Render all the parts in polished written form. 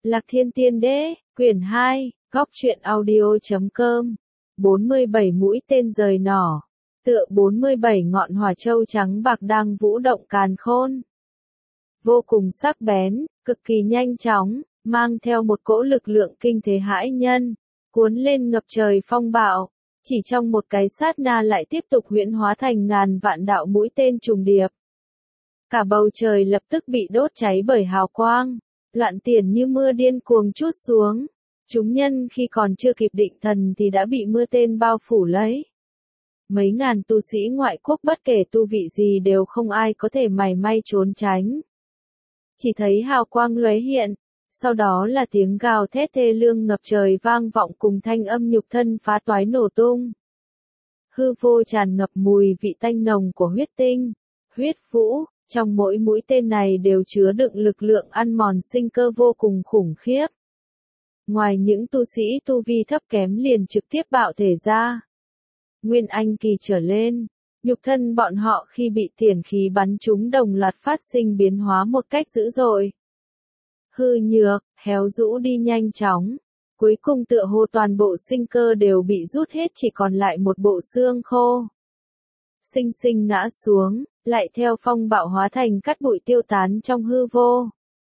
Lạc Thiên Tiên Đế, quyển 2, góc truyện audio.com. 47 mũi tên rời nỏ, tựa 47 ngọn hỏa châu trắng bạc đang vũ động càn khôn. Vô cùng sắc bén, cực kỳ nhanh chóng, mang theo một cỗ lực lượng kinh thế hãi nhân, cuốn lên ngập trời phong bạo, chỉ trong một cái sát na lại tiếp tục huyễn hóa thành ngàn vạn đạo mũi tên trùng điệp. Cả bầu trời lập tức bị đốt cháy bởi hào quang, loạn tiền như mưa điên cuồng trút xuống. Chúng nhân khi còn chưa kịp định thần thì đã bị mưa tên bao phủ lấy. Mấy ngàn tu sĩ ngoại quốc bất kể tu vị gì đều không ai có thể mảy may trốn tránh. Chỉ thấy hào quang lóe hiện, sau đó là tiếng gào thét thê lương ngập trời vang vọng cùng thanh âm nhục thân phá toái nổ tung. Hư vô tràn ngập mùi vị tanh nồng của huyết tinh, huyết vũ, trong mỗi mũi tên này đều chứa đựng lực lượng ăn mòn sinh cơ vô cùng khủng khiếp. Ngoài những tu sĩ tu vi thấp kém liền trực tiếp bạo thể ra. Nguyên Anh kỳ trở lên, nhục thân bọn họ khi bị tiền khí bắn trúng đồng loạt phát sinh biến hóa một cách dữ dội. Hư nhược, héo rũ đi nhanh chóng, cuối cùng tựa hồ toàn bộ sinh cơ đều bị rút hết chỉ còn lại một bộ xương khô. Sinh sinh ngã xuống, lại theo phong bạo hóa thành cát bụi tiêu tán trong hư vô.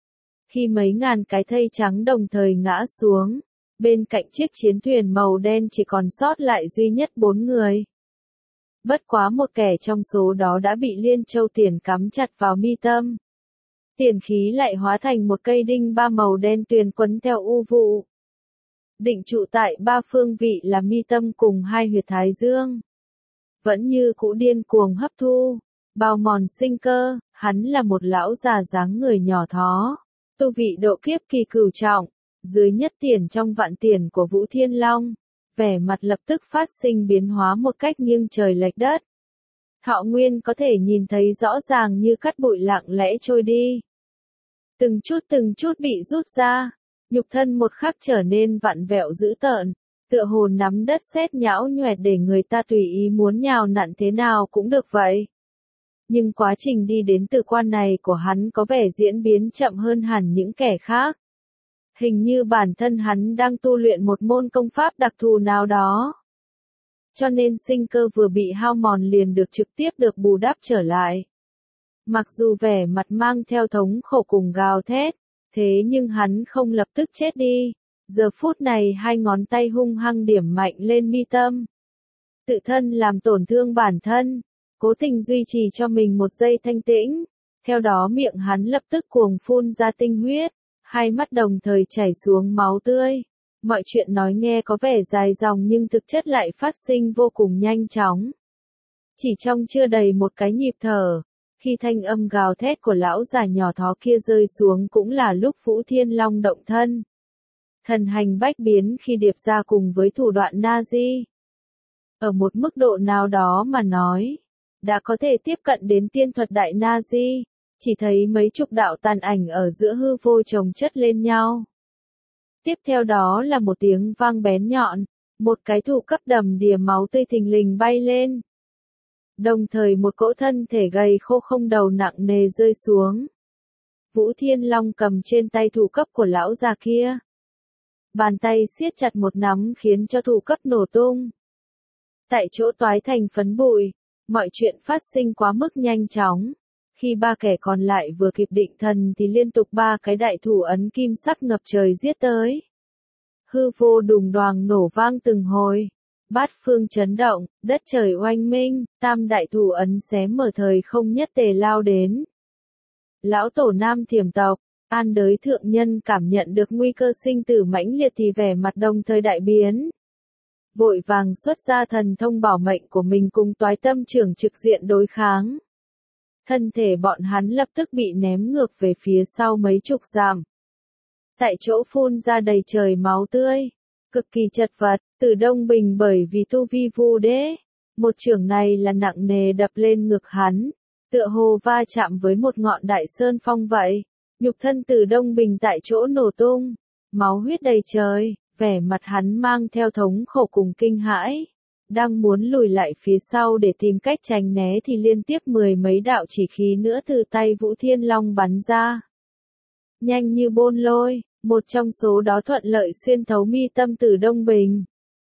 Khi mấy ngàn cái thây trắng đồng thời ngã xuống, bên cạnh chiếc chiến thuyền màu đen chỉ còn sót lại duy nhất 4 người. Bất quá một kẻ trong số đó đã bị liên châu tiền cắm chặt vào mi tâm. Tiền khí lại hóa thành một cây đinh ba màu đen tuyền quấn theo u vụ. Định trụ tại ba phương vị là mi tâm cùng hai huyệt thái dương. Vẫn như cũ điên cuồng hấp thu, bao mòn sinh cơ, hắn là một lão già dáng người nhỏ thó. Tu vị độ kiếp kỳ cửu trọng, dưới nhất tiền trong vạn tiền của Vũ Thiên Long, vẻ mặt lập tức phát sinh biến hóa một cách nghiêng trời lệch đất. Thọ nguyên có thể nhìn thấy rõ ràng như cát bụi lặng lẽ trôi đi. Từng chút bị rút ra, nhục thân một khắc trở nên vặn vẹo dữ tợn, tựa hồ nắm đất sét nhão nhoẹt để người ta tùy ý muốn nhào nặn thế nào cũng được vậy. Nhưng quá trình đi đến từ quan này của hắn có vẻ diễn biến chậm hơn hẳn những kẻ khác. Hình như bản thân hắn đang tu luyện một môn công pháp đặc thù nào đó. Cho nên sinh cơ vừa bị hao mòn liền được trực tiếp được bù đắp trở lại. Mặc dù vẻ mặt mang theo thống khổ cùng gào thét, thế nhưng hắn không lập tức chết đi. Giờ phút này hai ngón tay hung hăng điểm mạnh lên mi tâm. Tự thân làm tổn thương bản thân. Cố tình duy trì cho mình một giây thanh tĩnh, theo đó miệng hắn lập tức cuồng phun ra tinh huyết, hai mắt đồng thời chảy xuống máu tươi. Mọi chuyện nói nghe có vẻ dài dòng nhưng thực chất lại phát sinh vô cùng nhanh chóng. Chỉ trong chưa đầy một cái nhịp thở, khi thanh âm gào thét của lão già nhỏ thó kia rơi xuống cũng là lúc Vũ Thiên Long động thân. Thần hành bách biến khi điệp ra cùng với thủ đoạn Nazi. Ở một mức độ nào đó mà nói, đã có thể tiếp cận đến tiên thuật đại Nazi, chỉ thấy mấy chục đạo tàn ảnh ở giữa hư vô chồng chất lên nhau. Tiếp theo đó là một tiếng vang bén nhọn, một cái thủ cấp đầm đìa máu tươi thình lình bay lên. Đồng thời một cỗ thân thể gầy khô không đầu nặng nề rơi xuống. Vũ Thiên Long cầm trên tay thủ cấp của lão già kia. Bàn tay siết chặt một nắm khiến cho thủ cấp nổ tung. Tại chỗ toái thành phấn bụi. Mọi chuyện phát sinh quá mức nhanh chóng. Khi ba kẻ còn lại vừa kịp định thần thì liên tục ba cái đại thủ ấn kim sắc ngập trời giết tới. Hư vô đùng đoàng nổ vang từng hồi. Bát phương chấn động, đất trời oanh minh, tam đại thủ ấn xé mở thời không nhất tề lao đến. Lão tổ nam thiểm tộc, An Đới thượng nhân cảm nhận được nguy cơ sinh tử mãnh liệt thì vẻ mặt đồng thời đại biến. Vội vàng xuất ra thần thông bảo mệnh của mình cùng toái tâm trưởng trực diện đối kháng. Thân thể bọn hắn lập tức bị ném ngược về phía sau mấy chục dặm. Tại chỗ phun ra đầy trời máu tươi, cực kỳ chật vật, Từ Đông Bình bởi vì tu vi Vu Đế. Một chưởng này là nặng nề đập lên ngực hắn, tựa hồ va chạm với một ngọn đại sơn phong vậy. Nhục thân Từ Đông Bình tại chỗ nổ tung, máu huyết đầy trời. Vẻ mặt hắn mang theo thống khổ cùng kinh hãi, đang muốn lùi lại phía sau để tìm cách tránh né thì liên tiếp mười mấy đạo chỉ khí nữa từ tay Vũ Thiên Long bắn ra. Nhanh như bôn lôi, Một trong số đó thuận lợi xuyên thấu mi tâm Từ Đông Bình.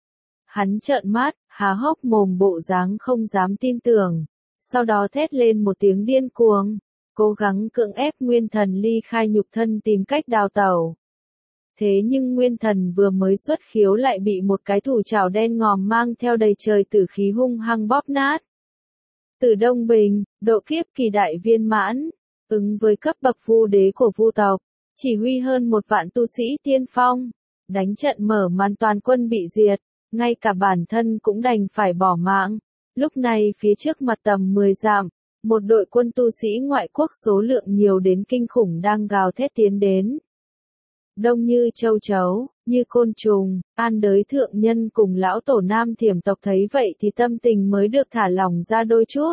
Hắn trợn mắt, há hốc mồm bộ dáng không dám tin tưởng. Sau đó thét lên một tiếng điên cuồng, cố gắng cưỡng ép Nguyên Thần ly khai nhục thân tìm cách đào tẩu. Thế nhưng Nguyên Thần vừa mới xuất khiếu lại bị một cái thủ trảo đen ngòm mang theo đầy trời tử khí hung hăng bóp nát. Từ Đông Bình, độ kiếp kỳ đại viên mãn, ứng với cấp bậc vu đế của vu tộc, chỉ huy hơn 1 vạn tu sĩ tiên phong, đánh trận mở màn toàn quân bị diệt, ngay cả bản thân cũng đành phải bỏ mạng. Lúc này phía trước mặt tầm 10 dặm, một đội quân tu sĩ ngoại quốc số lượng nhiều đến kinh khủng đang gào thét tiến đến. Đông như châu chấu, như côn trùng, An Đới thượng nhân cùng lão tổ Nam Thiểm tộc thấy vậy thì tâm tình mới được thả lỏng ra đôi chút.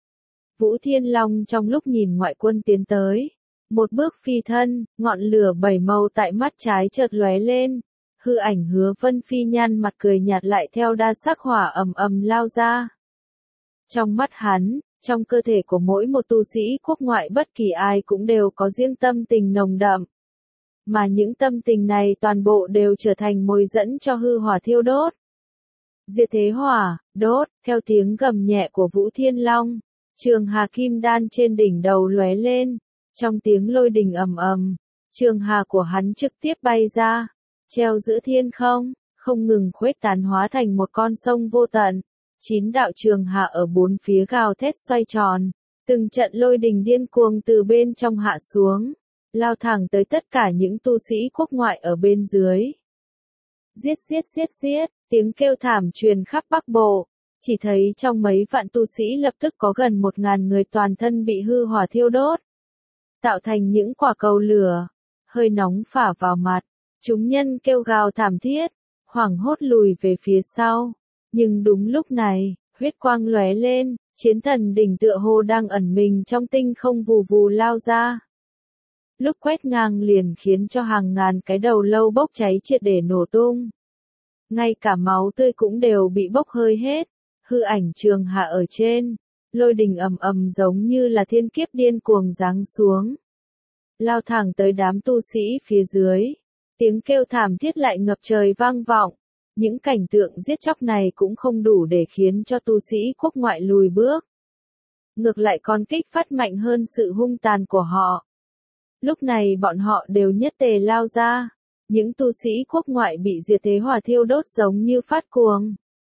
Vũ Thiên Long trong lúc nhìn ngoại quân tiến tới, một bước phi thân, ngọn lửa 7 màu tại mắt trái chợt lóe lên, hư ảnh Hứa Vân Phi nhăn mặt cười nhạt lại theo đa sắc hỏa ầm ầm lao ra. Trong mắt hắn, trong cơ thể của mỗi một tu sĩ quốc ngoại bất kỳ ai cũng đều có riêng tâm tình nồng đậm. Mà những tâm tình này toàn bộ đều trở thành mồi dẫn cho hư hỏa thiêu đốt. Diệt thế hỏa, đốt, theo tiếng gầm nhẹ của Vũ Thiên Long, trường hà kim đan trên đỉnh đầu lóe lên, trong tiếng lôi đình ầm ầm, trường hà của hắn trực tiếp bay ra, treo giữa thiên không, không ngừng khuếch tán hóa thành một con sông vô tận. 9 đạo trường hà ở bốn phía gào thét xoay tròn, từng trận lôi đình điên cuồng từ bên trong hạ xuống, lao thẳng tới tất cả những tu sĩ quốc ngoại ở bên dưới. Giết giết giết giết, tiếng kêu thảm truyền khắp Bắc Bộ, chỉ thấy trong mấy vạn tu sĩ lập tức có gần 1000 người toàn thân bị hư hỏa thiêu đốt, tạo thành những quả cầu lửa, hơi nóng phả vào mặt, chúng nhân kêu gào thảm thiết, hoảng hốt lùi về phía sau. Nhưng đúng lúc này, huyết quang lóe lên, chiến thần đỉnh tựa hồ đang ẩn mình trong tinh không vù vù lao ra. Lúc quét ngang liền khiến cho hàng ngàn cái đầu lâu bốc cháy triệt để nổ tung. Ngay cả máu tươi cũng đều bị bốc hơi hết, hư ảnh trường hạ ở trên, lôi đình ầm ầm giống như là thiên kiếp điên cuồng giáng xuống. Lao thẳng tới đám tu sĩ phía dưới, tiếng kêu thảm thiết lại ngập trời vang vọng. Những cảnh tượng giết chóc này cũng không đủ để khiến cho tu sĩ quốc ngoại lùi bước. Ngược lại còn kích phát mạnh hơn sự hung tàn của họ. Lúc này bọn họ đều nhất tề lao ra. Những tu sĩ quốc ngoại bị diệt thế hỏa thiêu đốt giống như phát cuồng.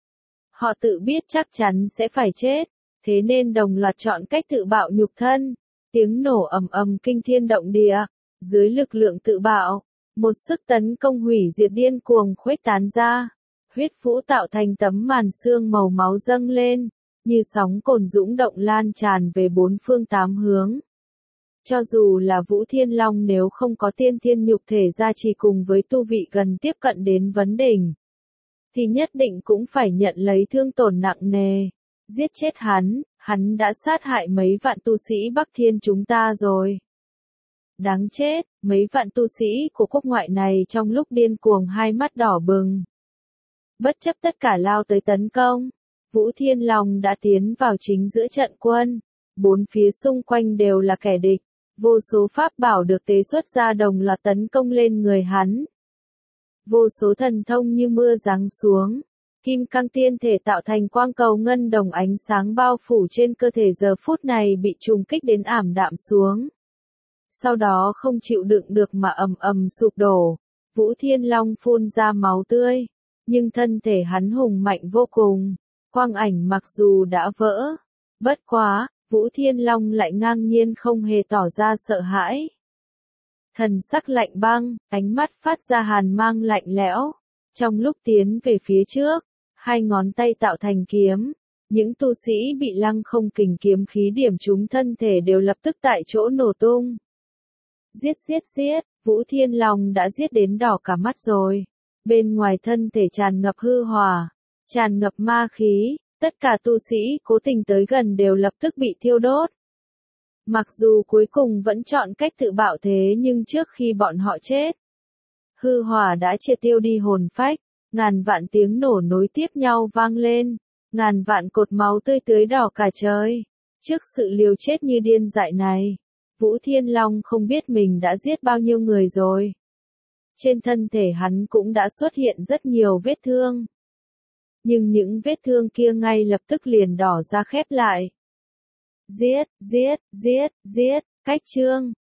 Họ tự biết chắc chắn sẽ phải chết, thế nên đồng loạt chọn cách tự bạo nhục thân. Tiếng nổ ầm ầm kinh thiên động địa, dưới lực lượng tự bạo. Một sức tấn công hủy diệt điên cuồng khuếch tán ra, huyết vũ tạo thành tấm màn sương màu máu dâng lên, như sóng cồn dũng động lan tràn về bốn phương tám hướng. Cho dù là Vũ Thiên Long nếu không có tiên thiên nhục thể gia trì cùng với tu vị gần tiếp cận đến vấn đỉnh, thì nhất định cũng phải nhận lấy thương tổn nặng nề. Giết chết hắn đã sát hại mấy vạn tu sĩ Bắc Thiên chúng ta rồi. Đáng chết, mấy vạn tu sĩ của quốc ngoại này trong lúc điên cuồng hai mắt đỏ bừng. Bất chấp tất cả lao tới tấn công, Vũ Thiên Long đã tiến vào chính giữa trận quân. Bốn phía xung quanh đều là kẻ địch, vô số pháp bảo được tế xuất ra đồng loạt tấn công lên người hắn. Vô số thần thông như mưa giáng xuống, kim cang tiên thể tạo thành quang cầu ngân đồng ánh sáng bao phủ trên cơ thể giờ phút này bị trùng kích đến ảm đạm xuống. Sau đó không chịu đựng được mà ầm ầm sụp đổ, Vũ Thiên Long phun ra máu tươi, nhưng thân thể hắn hùng mạnh vô cùng, quang ảnh mặc dù đã vỡ, bất quá, Vũ Thiên Long lại ngang nhiên không hề tỏ ra sợ hãi. Thần sắc lạnh băng, ánh mắt phát ra hàn mang lạnh lẽo, trong lúc tiến về phía trước, hai ngón tay tạo thành kiếm, những tu sĩ bị lăng không kình kiếm khí điểm trúng thân thể đều lập tức tại chỗ nổ tung. Giết giết giết, Vũ Thiên Long đã giết đến đỏ cả mắt rồi. Bên ngoài thân thể tràn ngập hư hỏa, tràn ngập ma khí, tất cả tu sĩ cố tình tới gần đều lập tức bị thiêu đốt. Mặc dù cuối cùng vẫn chọn cách tự bạo thế nhưng trước khi bọn họ chết, hư hỏa đã triệt tiêu đi hồn phách, ngàn vạn tiếng nổ nối tiếp nhau vang lên, ngàn vạn cột máu tươi tưới đỏ cả trời. Trước sự liều chết như điên dại này, Vũ Thiên Long không biết mình đã giết bao nhiêu người rồi. Trên thân thể hắn cũng đã xuất hiện rất nhiều vết thương. Nhưng những vết thương kia ngay lập tức liền đỏ ra khép lại. Giết, giết, giết, giết, cách chương.